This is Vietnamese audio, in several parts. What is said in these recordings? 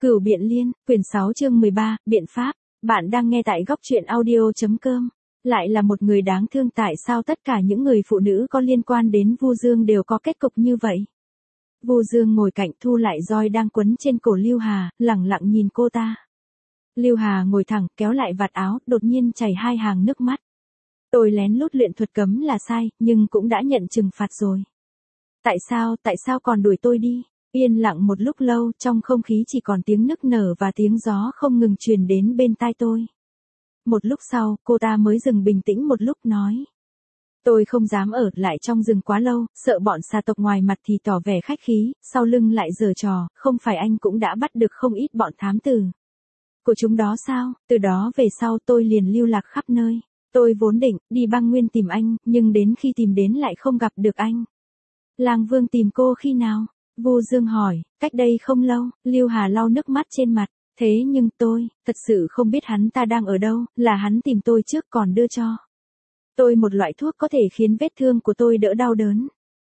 Cửu Biện Liên, quyển 6 chương 13, Biện pháp. Bạn đang nghe tại góc truyện audio.com. Lại là một người đáng thương, tại sao tất cả những người phụ nữ có liên quan đến Vu Dương đều có kết cục như vậy? Vu Dương ngồi cạnh thu lại roi đang quấn trên cổ Lưu Hà, lẳng lặng nhìn cô ta. Lưu Hà ngồi thẳng, kéo lại vạt áo, đột nhiên chảy hai hàng nước mắt. Tôi lén lút luyện thuật cấm là sai, nhưng cũng đã nhận trừng phạt rồi. Tại sao còn đuổi tôi đi? Yên lặng một lúc lâu, trong không khí chỉ còn tiếng nức nở và tiếng gió không ngừng truyền đến bên tai tôi. Một lúc sau, cô ta mới dừng bình tĩnh một lúc nói. Tôi không dám ở lại trong rừng quá lâu, sợ bọn xà tộc ngoài mặt thì tỏ vẻ khách khí, sau lưng lại giở trò, không phải anh cũng đã bắt được không ít bọn thám tử của chúng đó sao? Từ đó về sau tôi liền lưu lạc khắp nơi. Tôi vốn định đi băng nguyên tìm anh, nhưng đến khi tìm đến lại không gặp được anh. Lang Vương tìm cô khi nào? Vu Dương hỏi. Cách đây không lâu. Lưu Hà lau nước mắt trên mặt. Thế nhưng tôi, thật sự không biết hắn ta đang ở đâu, là hắn tìm tôi trước còn đưa cho tôi một loại thuốc có thể khiến vết thương của tôi đỡ đau đớn.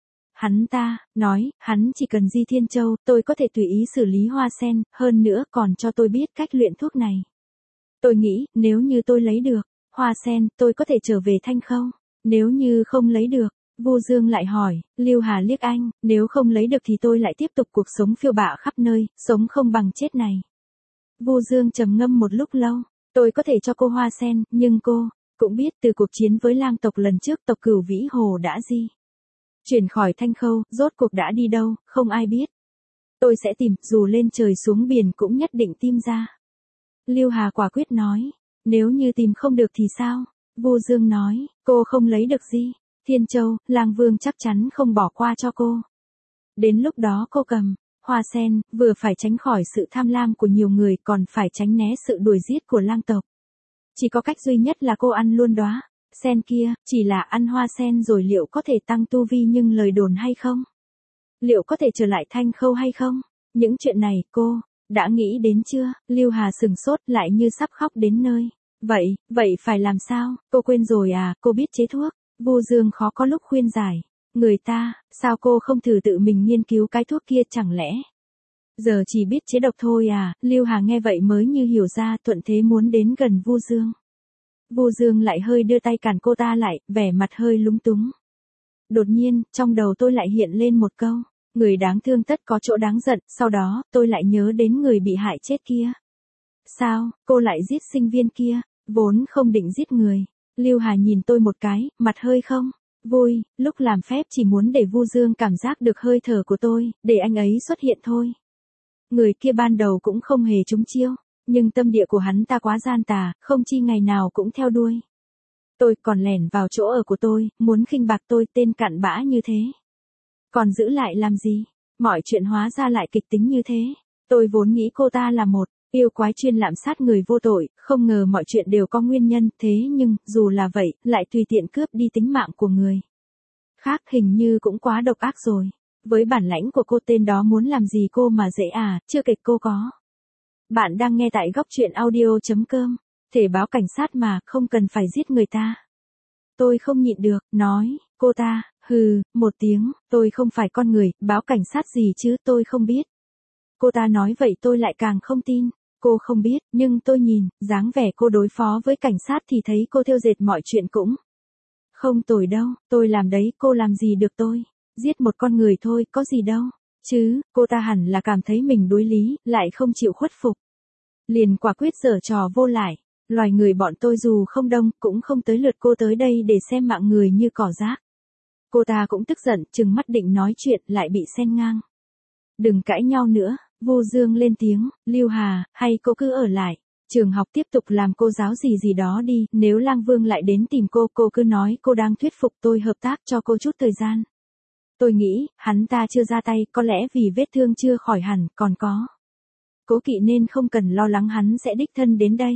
Hắn ta nói, hắn chỉ cần Di Thiên Châu, tôi có thể tùy ý xử lý hoa sen, hơn nữa còn cho tôi biết cách luyện thuốc này. Tôi nghĩ, nếu như tôi lấy được hoa sen, tôi có thể trở về Thanh Khâu. Nếu như không lấy được, Vu Dương lại hỏi. Lưu Hà liếc anh, nếu không lấy được thì tôi lại tiếp tục cuộc sống phiêu bạ khắp nơi, sống không bằng chết này. Vu Dương trầm ngâm một lúc lâu. Tôi có thể cho cô hoa sen, nhưng cô cũng biết từ cuộc chiến với lang tộc lần trước tộc Cửu Vĩ Hồ đã chuyển khỏi Thanh Khâu, rốt cuộc đã đi đâu, không ai biết. Tôi sẽ tìm, dù lên trời xuống biển cũng nhất định tìm ra. Lưu Hà quả quyết nói. Nếu như tìm không được thì sao? Vu Dương nói, cô không lấy được Di Thiên Châu, Lang Vương chắc chắn không bỏ qua cho cô. Đến lúc đó cô cầm hoa sen, vừa phải tránh khỏi sự tham lam của nhiều người, còn phải tránh né sự đuổi giết của lang tộc. Chỉ có cách duy nhất là cô ăn luôn đóa sen kia, chỉ là ăn hoa sen rồi liệu có thể tăng tu vi nhưng lời đồn hay không? Liệu có thể trở lại Thanh Khâu hay không? Những chuyện này cô đã nghĩ đến chưa? Lưu Hà sừng sốt lại như sắp khóc đến nơi. Vậy phải làm sao? Cô quên rồi à, cô biết chế thuốc. Vu Dương khó có lúc khuyên giải. Người ta, sao cô không thử tự mình nghiên cứu cái thuốc kia, chẳng lẽ giờ chỉ biết chế độc thôi à? Lưu Hà nghe vậy mới như hiểu ra, thuận thế muốn đến gần Vu Dương. Vu Dương lại hơi đưa tay cản cô ta lại, vẻ mặt hơi lúng túng. Đột nhiên, trong đầu tôi lại hiện lên một câu. Người đáng thương tất có chỗ đáng giận, sau đó, tôi lại nhớ đến người bị hại chết kia. Sao, cô lại giết sinh viên kia? Vốn không định giết người. Lưu Hà nhìn tôi một cái, mặt hơi không vui, lúc làm phép chỉ muốn để Vu Dương cảm giác được hơi thở của tôi, để anh ấy xuất hiện thôi. Người kia ban đầu cũng không hề trúng chiêu, nhưng tâm địa của hắn ta quá gian tà, không chi ngày nào cũng theo đuôi tôi, còn lẻn vào chỗ ở của tôi, muốn khinh bạc tôi, tên cặn bã như thế. Còn giữ lại làm gì? Mọi chuyện hóa ra lại kịch tính như thế. Tôi vốn nghĩ cô ta là một yêu quái chuyên lạm sát người vô tội, không ngờ mọi chuyện đều có nguyên nhân, thế nhưng, dù là vậy, lại tùy tiện cướp đi tính mạng của người khác, hình như cũng quá độc ác rồi. Với bản lãnh của cô, tên đó muốn làm gì cô mà dễ à, chưa kịch cô có. Bạn đang nghe tại góc truyện audio.com. Thể báo cảnh sát mà, không cần phải giết người ta. Tôi không nhịn được, nói. Cô ta hừ một tiếng. Tôi không phải con người, báo cảnh sát gì chứ, tôi không biết. Cô ta nói vậy tôi lại càng không tin. Cô không biết, nhưng tôi nhìn dáng vẻ cô đối phó với cảnh sát thì thấy cô thêu dệt mọi chuyện cũng không tồi đâu. Tôi làm đấy, cô làm gì được tôi? Giết một con người thôi, có gì đâu chứ. Cô ta hẳn là cảm thấy mình đối lý, lại không chịu khuất phục, liền quả quyết giở trò vô lại. Loài người bọn tôi dù không đông, cũng không tới lượt cô tới đây để xem mạng người như cỏ rác. Cô ta cũng tức giận, trừng mắt định nói chuyện, lại bị xen ngang. Đừng cãi nhau nữa. Vu Dương lên tiếng. Lưu Hà, hay cô cứ ở lại trường học tiếp tục làm cô giáo gì đó đi, nếu Lang Vương lại đến tìm cô cứ nói cô đang thuyết phục tôi hợp tác, cho cô chút thời gian. Tôi nghĩ, hắn ta chưa ra tay, có lẽ vì vết thương chưa khỏi hẳn, còn có cố kỵ nên không cần lo lắng hắn sẽ đích thân đến đây.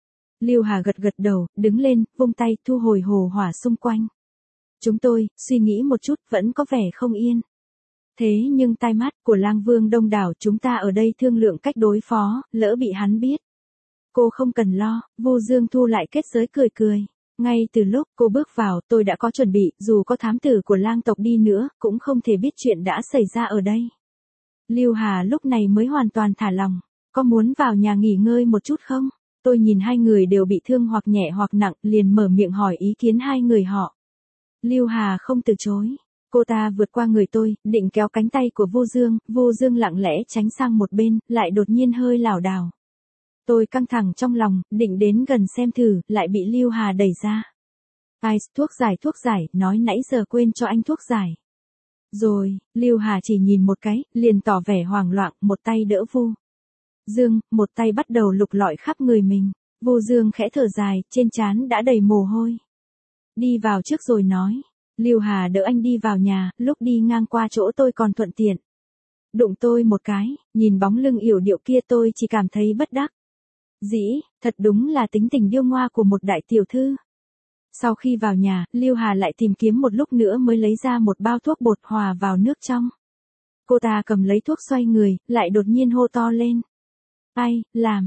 Lưu Hà gật gật đầu, đứng lên, vung tay, thu hồi hồ hỏa xung quanh. Chúng tôi suy nghĩ một chút, vẫn có vẻ không yên. Thế nhưng tai mắt của Lang Vương đông đảo, chúng ta ở đây thương lượng cách đối phó, lỡ bị hắn biết. Cô không cần lo. Vu Dương thu lại kết giới, cười. Ngay từ lúc cô bước vào, tôi đã có chuẩn bị, dù có thám tử của lang tộc đi nữa, cũng không thể biết chuyện đã xảy ra ở đây. Lưu Hà lúc này mới hoàn toàn thả lòng. có muốn vào nhà nghỉ ngơi một chút không? Tôi nhìn hai người đều bị thương hoặc nhẹ hoặc nặng, liền mở miệng hỏi ý kiến hai người họ. Lưu Hà không từ chối. Cô ta vượt qua người tôi, định kéo cánh tay của Vô Dương lặng lẽ tránh sang một bên, lại đột nhiên hơi lảo đảo. Tôi căng thẳng trong lòng, định đến gần xem thử, lại bị Lưu Hà đẩy ra. Ai, thuốc giải, nói nãy giờ quên cho anh thuốc giải. Rồi, Lưu Hà chỉ nhìn một cái, liền tỏ vẻ hoảng loạn, một tay đỡ Vô Dương, một tay bắt đầu lục lọi khắp người mình. Vô Dương khẽ thở dài, trên trán đã đầy mồ hôi. Đi vào trước rồi nói. Lưu Hà đỡ anh đi vào nhà, lúc đi ngang qua chỗ tôi còn thuận tiện. Đụng tôi một cái, nhìn bóng lưng yểu điệu kia tôi chỉ cảm thấy bất đắc dĩ, thật đúng là tính tình điêu ngoa của một đại tiểu thư. Sau khi vào nhà, Lưu Hà lại tìm kiếm một lúc nữa mới lấy ra một bao thuốc bột hòa vào nước trong. Cô ta cầm lấy thuốc xoay người, lại đột nhiên hô to lên. Ai, làm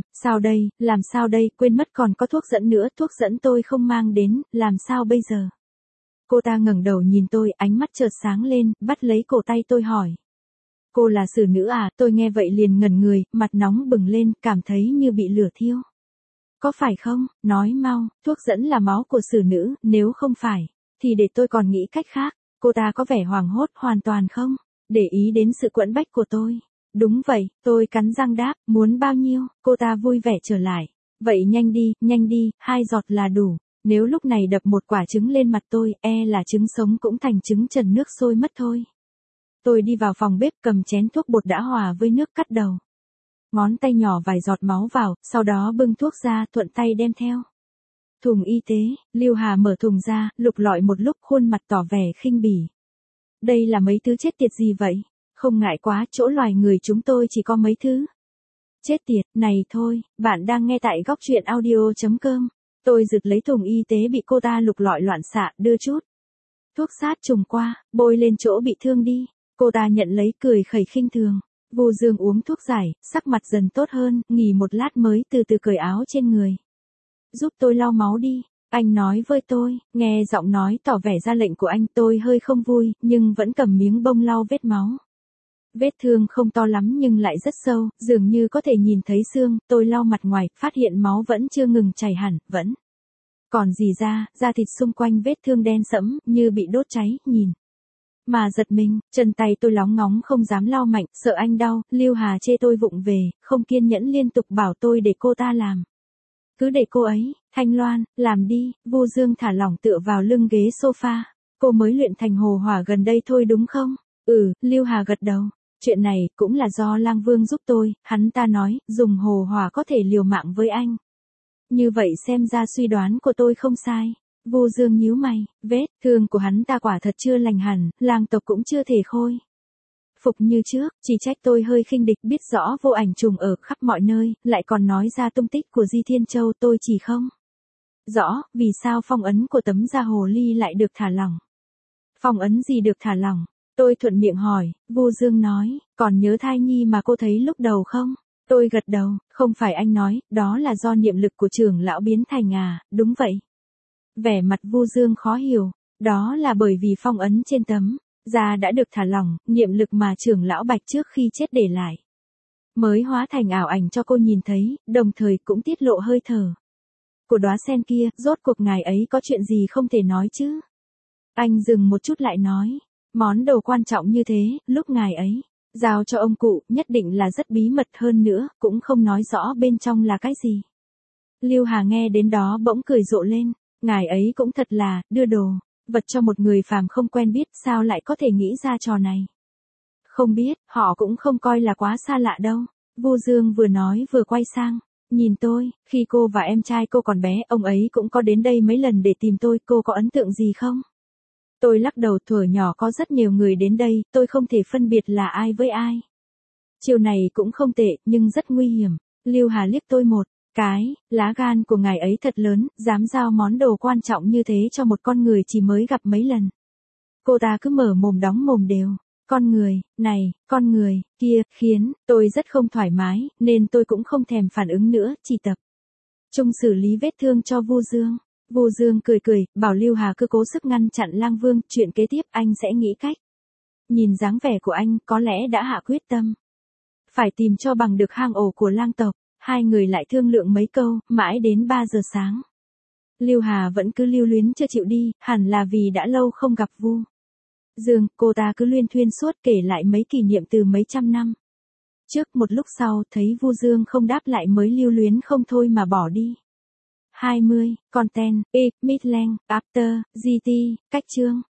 sao đây, quên mất còn có thuốc dẫn nữa, thuốc dẫn tôi không mang đến, làm sao bây giờ? Cô ta ngẩng đầu nhìn tôi, ánh mắt chợt sáng lên, bắt lấy cổ tay tôi hỏi. Cô là xử nữ à? Tôi nghe vậy liền ngẩn người, mặt nóng bừng lên, cảm thấy như bị lửa thiêu. Có phải không? Nói mau, thuốc dẫn là máu của xử nữ, nếu không phải, thì để tôi còn nghĩ cách khác. Cô ta có vẻ hoảng hốt hoàn toàn không để ý đến sự quẫn bách của tôi. Đúng vậy, tôi cắn răng đáp, muốn bao nhiêu? Cô ta vui vẻ trở lại. Vậy nhanh đi, 2 giọt là đủ. Nếu lúc này đập một quả trứng lên mặt tôi, là trứng sống cũng thành trứng trần nước sôi mất thôi. Tôi đi vào phòng bếp cầm chén thuốc bột đã hòa với nước cắt đầu. Ngón tay nhỏ vài giọt máu vào, sau đó bưng thuốc ra thuận tay đem theo. Thùng y tế, Lưu Hà mở thùng ra, lục lọi một lúc khuôn mặt tỏ vẻ khinh bỉ. Đây là mấy thứ chết tiệt gì vậy? Không ngại quá, chỗ loài người chúng tôi chỉ có mấy thứ. Chết tiệt, này thôi, bạn đang nghe tại góc truyện audio.com. Tôi giật lấy thùng y tế bị cô ta lục lọi loạn xạ, đưa chút thuốc sát trùng qua, bôi lên chỗ bị thương đi. Cô ta nhận lấy cười khẩy khinh thường. Vô Dương uống thuốc giải, sắc mặt dần tốt hơn, nghỉ một lát mới từ từ cởi áo trên người. Giúp tôi lau máu đi, anh nói với tôi, nghe giọng nói tỏ vẻ ra lệnh của anh, tôi hơi không vui, nhưng vẫn cầm miếng bông lau vết máu. Vết thương không to lắm nhưng lại rất sâu, dường như có thể nhìn thấy xương, tôi lau mặt ngoài, phát hiện máu vẫn chưa ngừng chảy hẳn, vẫn còn rỉ ra, da thịt xung quanh vết thương đen sẫm, như bị đốt cháy, nhìn mà giật mình, chân tay tôi lóng ngóng không dám lau mạnh, sợ anh đau. Lưu Hà chê tôi vụng về, không kiên nhẫn liên tục bảo tôi để cô ta làm. Cứ để cô ấy, Thanh Loan, làm đi. Vô Dương thả lỏng tựa vào lưng ghế sofa. Cô mới luyện thành hồ hỏa gần đây thôi đúng không? Lưu Hà gật đầu. Chuyện này cũng là do Lang Vương giúp tôi, hắn ta nói, dùng hồ hỏa có thể liều mạng với anh. Như vậy xem ra suy đoán của tôi không sai. Vô Dương nhíu mày, vết thương của hắn ta quả thật chưa lành hẳn, Lang tộc cũng chưa thể khôi phục như trước, chỉ trách tôi hơi khinh địch, biết rõ vô ảnh trùng ở khắp mọi nơi, lại còn nói ra tung tích của Di Thiên Châu, tôi chỉ không rõ, vì sao phong ấn của tấm da hồ ly lại được thả lỏng. Phong ấn gì được thả lỏng? Tôi thuận miệng hỏi. Vô Dương nói, còn nhớ thai nhi mà cô thấy lúc đầu không? Tôi gật đầu, không phải anh nói, đó là do niệm lực của trưởng lão biến thành à? Đúng vậy. Vẻ mặt Vô Dương khó hiểu, đó là bởi vì phong ấn trên tấm da đã được thả lỏng, niệm lực mà trưởng lão Bạch trước khi chết để lại mới hóa thành ảo ảnh cho cô nhìn thấy, đồng thời cũng tiết lộ hơi thở của đóa sen kia. Rốt cuộc ngài ấy có chuyện gì không thể nói chứ? Anh dừng một chút lại nói, món đồ quan trọng như thế, lúc ngài ấy giao cho ông cụ, nhất định là rất bí mật, hơn nữa, cũng không nói rõ bên trong là cái gì. Lưu Hà nghe đến đó bỗng cười rộ lên, ngài ấy cũng thật là, đưa đồ vật cho một người phàm không quen biết, sao lại có thể nghĩ ra trò này. Không biết, họ cũng không coi là quá xa lạ đâu. Vô Dương vừa nói vừa quay sang, nhìn tôi, khi cô và em trai cô còn bé, ông ấy cũng có đến đây mấy lần để tìm tôi, cô có ấn tượng gì không? Tôi lắc đầu, thuở nhỏ có rất nhiều người đến đây, tôi không thể phân biệt là ai với ai. Chiều này cũng không tệ, nhưng rất nguy hiểm. Lưu Hà liếc tôi một cái, lá gan của ngài ấy thật lớn, dám giao món đồ quan trọng như thế cho một con người chỉ mới gặp mấy lần. Cô ta cứ mở mồm đóng mồm đều. Con người, này, con người, kia, khiến tôi rất không thoải mái, nên tôi cũng không thèm phản ứng nữa, chỉ tập trung xử lý vết thương cho Vô Dương. Vô Dương cười cười, bảo Lưu Hà cứ cố sức ngăn chặn Lang Vương, chuyện kế tiếp anh sẽ nghĩ cách. Nhìn dáng vẻ của anh, có lẽ đã hạ quyết tâm. Phải tìm cho bằng được hang ổ của lang tộc. Hai người lại thương lượng mấy câu, mãi đến 3 giờ sáng. Lưu Hà vẫn cứ lưu luyến chưa chịu đi, hẳn là vì đã lâu không gặp Vu Dương, cô ta cứ luyên thuyên suốt kể lại mấy kỷ niệm từ mấy trăm năm trước. Một lúc sau thấy Vu Dương không đáp lại mới lưu luyến không thôi mà bỏ đi. 20. Content, Midland, After, GT, cách chương.